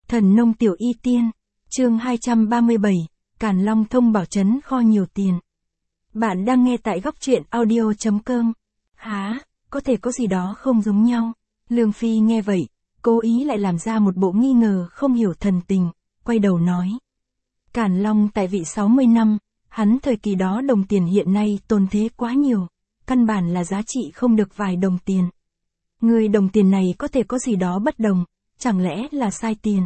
Thần nông tiểu y tiên, chương 237, Càn Long thông bảo trấn kho nhiều tiền. Bạn đang nghe tại góc truyện audio.com. Hả, có thể có gì đó không giống nhau. Lương Phi nghe vậy, cố ý lại làm ra một bộ nghi ngờ không hiểu thần tình, quay đầu nói. Càn Long tại vị 60 năm, hắn thời kỳ đó đồng tiền hiện nay tồn thế quá nhiều, căn bản là giá trị không được vài đồng tiền. Người đồng tiền này có thể có gì đó bất đồng, chẳng lẽ là sai tiền?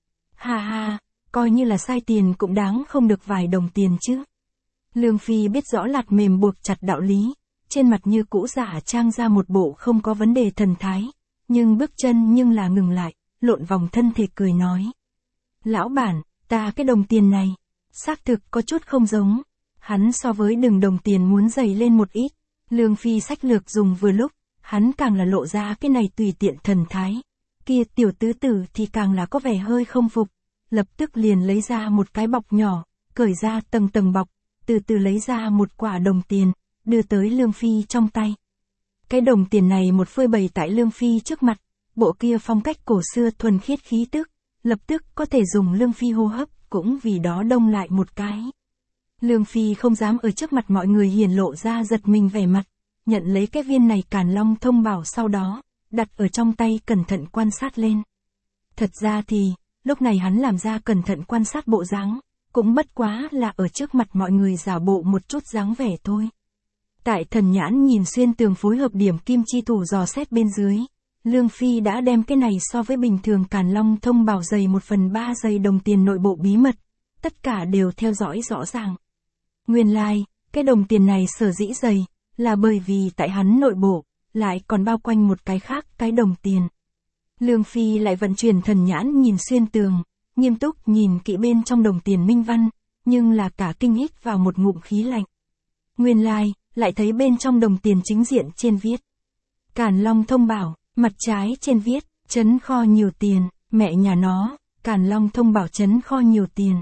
Ha ha, coi như là sai tiền cũng đáng không được vài đồng tiền chứ. Lương Phi biết rõ lạt mềm buộc chặt đạo lý, trên mặt như cũ giả trang ra một bộ không có vấn đề thần thái, nhưng bước chân nhưng là ngừng lại, lộn vòng thân thể cười nói. Lão bản, ta cái đồng tiền này, xác thực có chút không giống, hắn so với đừng đồng tiền muốn dày lên một ít, Lương Phi sách lược dùng vừa lúc, hắn càng là lộ ra cái này tùy tiện thần thái. Kia tiểu tứ tử thì càng là có vẻ hơi không phục, lập tức liền lấy ra một cái bọc nhỏ, cởi ra tầng tầng bọc, từ từ lấy ra một quả đồng tiền, đưa tới Lương Phi trong tay. Cái đồng tiền này một phơi bày tại Lương Phi trước mặt, bộ kia phong cách cổ xưa thuần khiết khí tức, lập tức có thể dùng Lương Phi hô hấp, cũng vì đó đông lại một cái. Lương Phi không dám ở trước mặt mọi người hiển lộ ra giật mình vẻ mặt, nhận lấy cái viên này Càn Long thông bảo sau đó, đặt ở trong tay cẩn thận quan sát lên. Thật ra thì, lúc này hắn làm ra cẩn thận quan sát bộ dáng, cũng bất quá là ở trước mặt mọi người giả bộ một chút dáng vẻ thôi. Tại thần nhãn nhìn xuyên tường phối hợp điểm kim chi thủ dò xét bên dưới, Lương Phi đã đem cái này so với bình thường Càn Long thông bảo dày 1/3 giày đồng tiền nội bộ bí mật, tất cả đều theo dõi rõ ràng. Nguyên lai, cái đồng tiền này sở dĩ dày, là bởi vì tại hắn nội bộ, lại còn bao quanh một cái khác cái đồng tiền. Lương Phi lại vận chuyển thần nhãn nhìn xuyên tường, nghiêm túc nhìn kỹ bên trong đồng tiền minh văn, nhưng là cả kinh hít vào một ngụm khí lạnh. Nguyên lai, lại thấy bên trong đồng tiền chính diện trên viết. Càn Long thông bảo, mặt trái trên viết, trấn kho nhiều tiền, mẹ nhà nó, Càn Long thông bảo trấn kho nhiều tiền.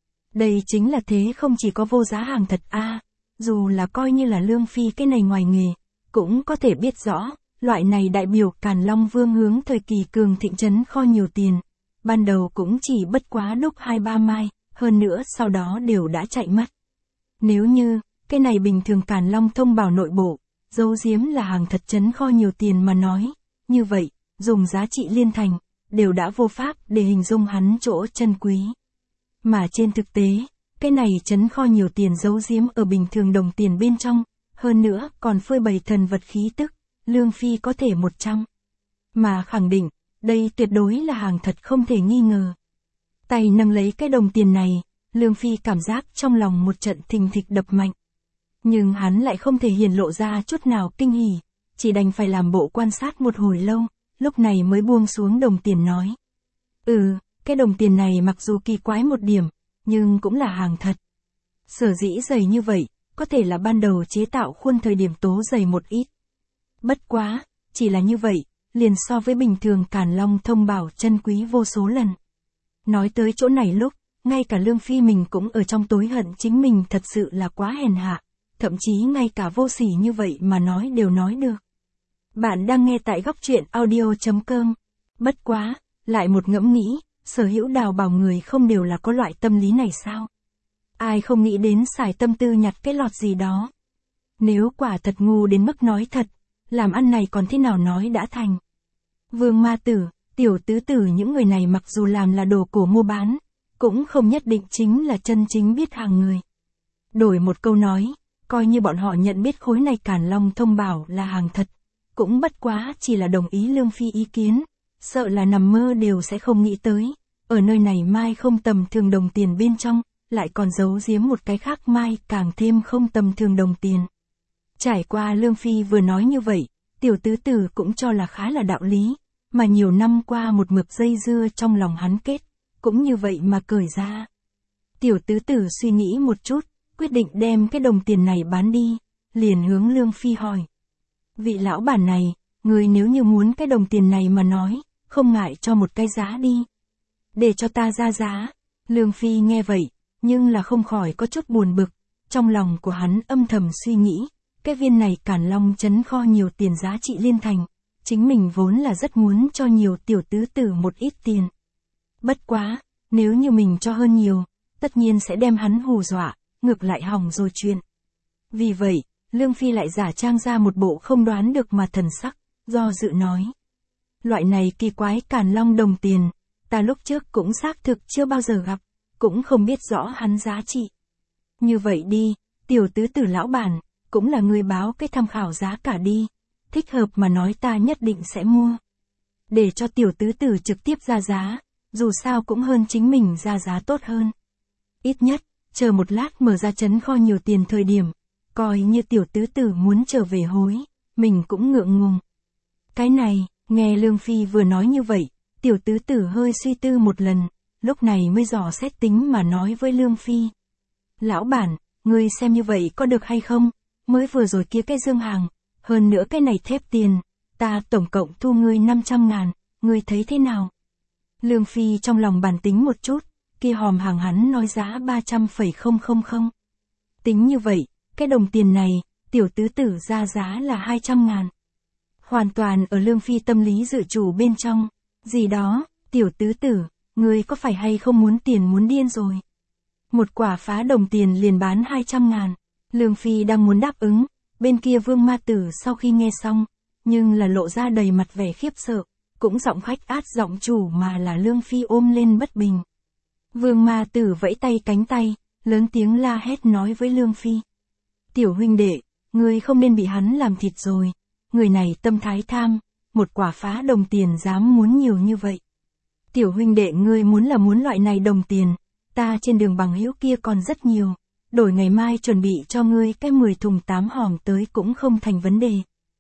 Đây chính là thế không chỉ có vô giá hàng thật a, dù là coi như là Lương Phi cái này ngoài nghề, cũng có thể biết rõ, loại này đại biểu Càn Long Vương hướng thời kỳ cường thịnh trấn kho nhiều tiền. Ban đầu cũng chỉ bất quá đúc 2-3 mai, hơn nữa sau đó đều đã chạy mất. Nếu như, cái này bình thường Càn Long thông bảo nội bộ, giấu giếm là hàng thật trấn kho nhiều tiền mà nói, như vậy, dùng giá trị liên thành, đều đã vô pháp để hình dung hắn chỗ chân quý. Mà trên thực tế, cái này trấn kho nhiều tiền giấu giếm ở bình thường đồng tiền bên trong, hơn nữa còn phơi bày thần vật khí tức, Lương Phi có thể 100. Mà khẳng định, đây tuyệt đối là hàng thật không thể nghi ngờ. Tay nâng lấy cái đồng tiền này, Lương Phi cảm giác trong lòng một trận thình thịch đập mạnh. Nhưng hắn lại không thể hiển lộ ra chút nào kinh hỉ, chỉ đành phải làm bộ quan sát một hồi lâu, lúc này mới buông xuống đồng tiền nói. Cái đồng tiền này mặc dù kỳ quái một điểm, nhưng cũng là hàng thật. Sở dĩ dày như vậy, có thể là ban đầu chế tạo khuôn thời điểm tố dày một ít. Bất quá, chỉ là như vậy, liền so với bình thường Càn Long thông bảo chân quý vô số lần. Nói tới chỗ này lúc, ngay cả Lương Phi mình cũng ở trong tối hận chính mình thật sự là quá hèn hạ, thậm chí ngay cả vô sỉ như vậy mà nói đều nói được. Bạn đang nghe tại góc truyện audio.com. Bất quá, lại một ngẫm nghĩ, sở hữu đào bảo người không đều là có loại tâm lý này sao? Ai không nghĩ đến xài tâm tư nhặt cái lọt gì đó. Nếu quả thật ngu đến mức nói thật, làm ăn này còn thế nào nói đã thành. Vương Ma Tử, Tiểu Tứ Tử những người này mặc dù làm là đồ cổ mua bán, cũng không nhất định chính là chân chính biết hàng người. Đổi một câu nói, coi như bọn họ nhận biết khối này Càn Long thông bảo là hàng thật, cũng bất quá chỉ là đồng ý Lương Phi ý kiến, sợ là nằm mơ đều sẽ không nghĩ tới, ở nơi này mai không tầm thường đồng tiền bên trong, lại còn giấu giếm một cái khác mai càng thêm không tầm thường đồng tiền. Trải qua Lương Phi vừa nói như vậy, Tiểu Tứ Tử cũng cho là khá là đạo lý, mà nhiều năm qua một mực dây dưa trong lòng hắn kết, cũng như vậy mà cởi ra. Tiểu Tứ Tử suy nghĩ một chút, quyết định đem cái đồng tiền này bán đi, liền hướng Lương Phi hỏi. Vị lão bản này, người nếu như muốn cái đồng tiền này mà nói, không ngại cho một cái giá đi. Để cho ta ra giá. Lương Phi nghe vậy, nhưng là không khỏi có chút buồn bực, trong lòng của hắn âm thầm suy nghĩ, cái viên này Càn Long trấn kho nhiều tiền giá trị liên thành, chính mình vốn là rất muốn cho nhiều tiểu tứ tử một ít tiền. Bất quá, nếu như mình cho hơn nhiều, tất nhiên sẽ đem hắn hù dọa, ngược lại hỏng rồi chuyện. Vì vậy, Lương Phi lại giả trang ra một bộ không đoán được mà thần sắc, do dự nói. Loại này kỳ quái Càn Long đồng tiền, ta lúc trước cũng xác thực chưa bao giờ gặp, cũng không biết rõ hắn giá trị. Như vậy đi, tiểu tứ tử lão bản, cũng là người báo cái tham khảo giá cả đi, thích hợp mà nói ta nhất định sẽ mua. Để cho tiểu tứ tử trực tiếp ra giá, dù sao cũng hơn chính mình ra giá tốt hơn. Ít nhất, chờ một lát mở ra trấn kho nhiều tiền thời điểm, coi như tiểu tứ tử muốn trở về hối, mình cũng ngượng ngùng. Cái này, nghe Lương Phi vừa nói như vậy, tiểu tứ tử hơi suy tư một lần, lúc này mới dò xét tính mà nói với Lương Phi. Lão bản, ngươi xem như vậy có được hay không? Mới vừa rồi kia cái dương hàng, hơn nữa cái này thép tiền, ta tổng cộng thu ngươi 500.000, ngươi thấy thế nào? Lương Phi trong lòng bàn tính một chút, kia hòm hàng hắn nói giá 300,000. Tính như vậy, cái đồng tiền này, tiểu tứ tử ra giá là 200.000. Hoàn toàn ở Lương Phi tâm lý dự chủ bên trong, gì đó, tiểu tứ tử, ngươi có phải hay không muốn tiền muốn điên rồi? Một quả phá đồng tiền liền bán 200.000, Lương Phi đang muốn đáp ứng, bên kia Vương Ma Tử sau khi nghe xong, nhưng là lộ ra đầy mặt vẻ khiếp sợ, cũng giọng khách át giọng chủ mà là Lương Phi ôm lên bất bình. Vương Ma Tử vẫy tay cánh tay, lớn tiếng la hét nói với Lương Phi. Tiểu huynh đệ, ngươi không nên bị hắn làm thịt rồi, người này tâm thái tham, một quả phá đồng tiền dám muốn nhiều như vậy. Tiểu huynh đệ ngươi muốn loại này đồng tiền, ta trên đường bằng hữu kia còn rất nhiều, đổi ngày mai chuẩn bị cho ngươi cái 10 thùng 8 hòm tới cũng không thành vấn đề.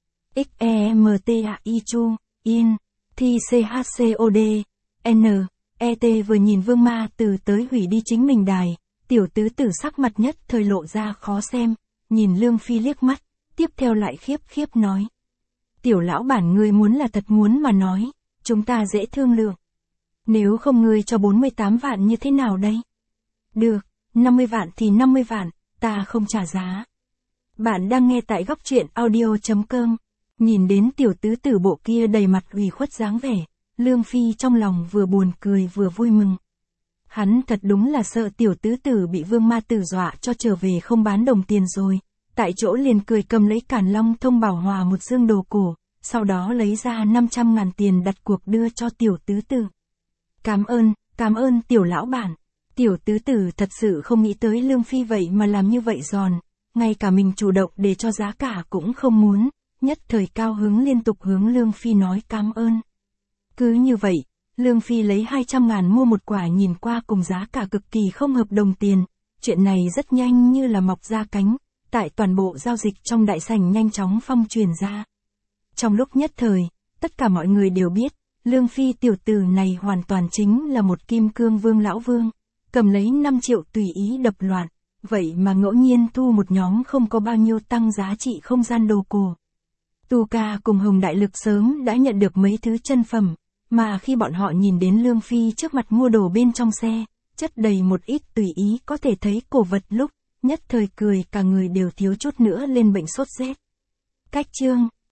XEMTAI Chu, Yên, Thi CHCOD, N, ET vừa nhìn Vương Ma Tử tới hủy đi chính mình đài, tiểu tứ tử sắc mặt nhất thời lộ ra khó xem, nhìn Lương Phi liếc mắt, tiếp theo lại khiếp khiếp nói. Tiểu lão bản ngươi muốn là thật muốn mà nói, chúng ta dễ thương lượng. Nếu không ngươi cho 48 vạn như thế nào đây? Được, 50 vạn thì 50 vạn, ta không trả giá. Bạn đang nghe tại góc truyện audio.com. Nhìn đến tiểu tứ tử bộ kia đầy mặt ủy khuất dáng vẻ, Lương Phi trong lòng vừa buồn cười vừa vui mừng. Hắn thật đúng là sợ tiểu tứ tử bị Vương Ma Tử dọa cho trở về không bán đồng tiền rồi. Tại chỗ liền cười cầm lấy Càn Long thông bảo hòa một dương đồ cổ, sau đó lấy ra 500.000 tiền đặt cuộc đưa cho tiểu tứ tử. Cảm ơn tiểu lão bản. Tiểu tứ tử thật sự không nghĩ tới Lương Phi vậy mà làm như vậy giòn, ngay cả mình chủ động để cho giá cả cũng không muốn, nhất thời cao hứng liên tục hướng Lương Phi nói cảm ơn. Cứ như vậy, Lương Phi lấy 200.000 mua một quả nhìn qua cùng giá cả cực kỳ không hợp đồng tiền, chuyện này rất nhanh như là mọc ra cánh, tại toàn bộ giao dịch trong đại sảnh nhanh chóng phong truyền ra. Trong lúc nhất thời, tất cả mọi người đều biết, Lương Phi tiểu tử này hoàn toàn chính là một kim cương vương lão vương, cầm lấy 5 triệu tùy ý đập loạn, vậy mà ngẫu nhiên thu một nhóm không có bao nhiêu tăng giá trị không gian đồ cổ. Tu Ca cùng Hồng Đại Lực sớm đã nhận được mấy thứ chân phẩm, mà khi bọn họ nhìn đến Lương Phi trước mặt mua đồ bên trong xe, chất đầy một ít tùy ý có thể thấy cổ vật lúc, nhất thời cười cả người đều thiếu chút nữa lên bệnh sốt rét. Cách chương